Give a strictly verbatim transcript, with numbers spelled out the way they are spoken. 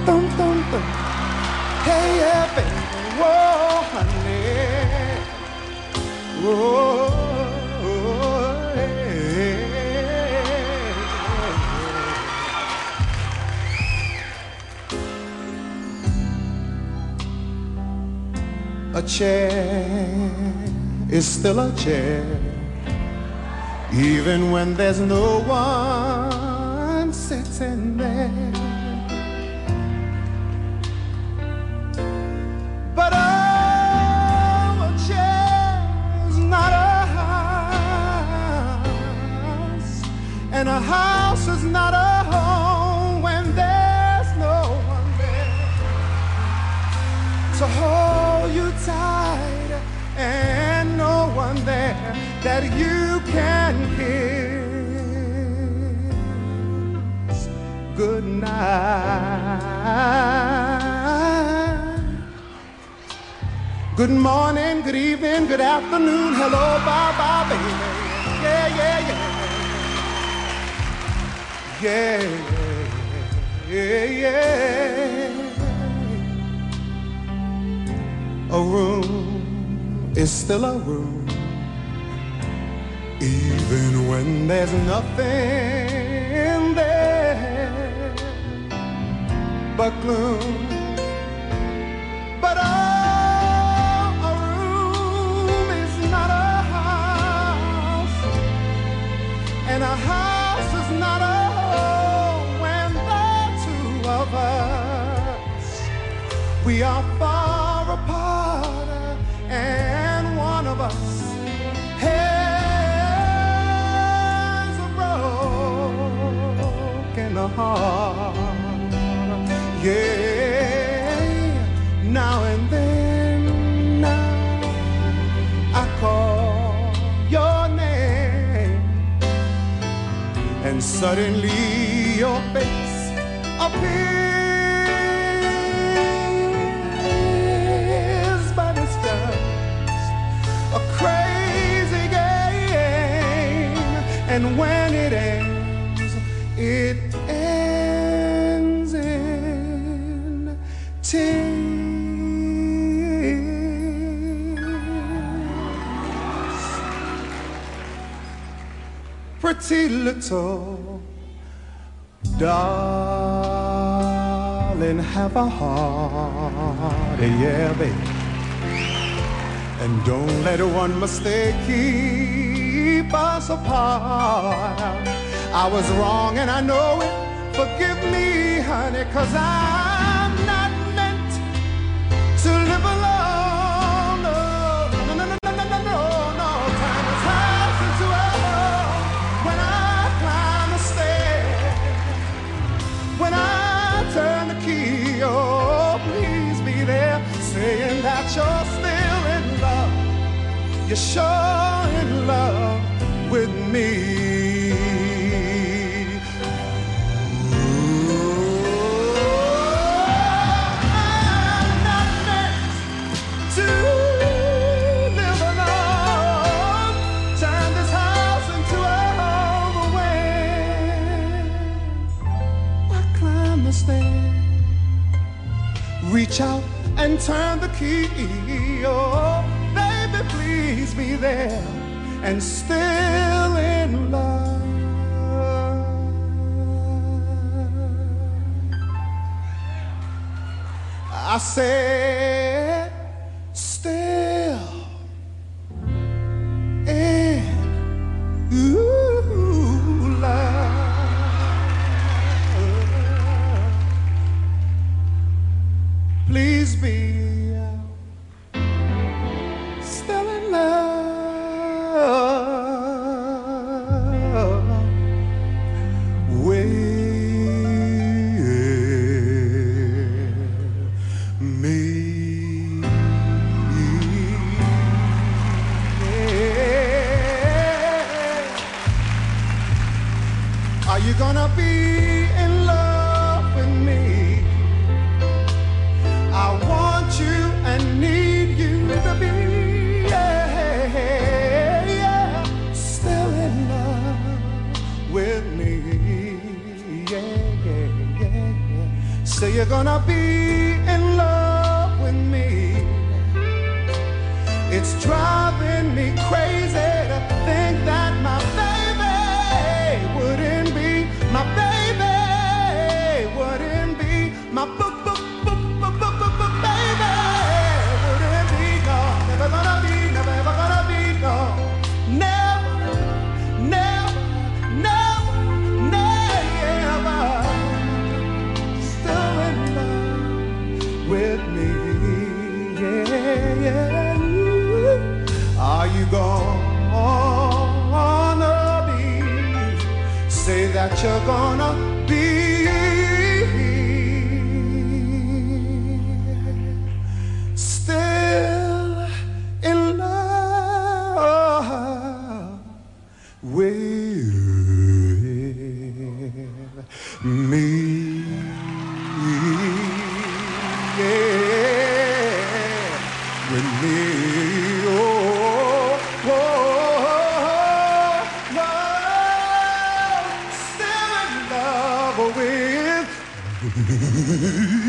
dum, dum, dum. Hey, yeah, baby, whoa, honey. Whoa, hey. A chair is still a chair, even when there's no one sitting there. But oh, a chair's not a house, and a house is not a home when there's no one there to hold you tight, and no one there that you can kiss good night. Good morning, good evening, good afternoon, hello, bye-bye, baby. Yeah, yeah, yeah. Yeah, yeah, yeah. A room is still a room, even when there's nothing there but gloom. But oh, a room is not a house, and a house is not a home when the two of us, we are far apart, and one of us has a broken heart. Yeah, now and then, now I call your name, and suddenly your face appears, but it's just a crazy game, and when it ends, it ends in tears. Pretty little darling, have a heart, yeah, baby. And don't let one mistake keep us apart. I was wrong and I know it. Forgive me, honey, 'cause I'm not meant to live alone. No, no, no, no, no, no, no, no, no. Time is house into a hole when I climb the stairs, when I turn the key. Oh, please be there, saying that you're still in love. You're sure in love with me. Reach out and turn the key. Oh, baby, please be there and still in love. I said still in ooh, love. Please be still in love with me. say you're gonna be in love with me. It's driving me crazy to think that my baby wouldn't be, my baby wouldn't be, my book, book, book, book, book, book, book, baby wouldn't be, no, never gonna be, never ever gonna be, no, never, never, never, never, still in love with me, yeah, yeah. Are you gonna be, say that you're gonna be still in love with me? Yeah, with me. With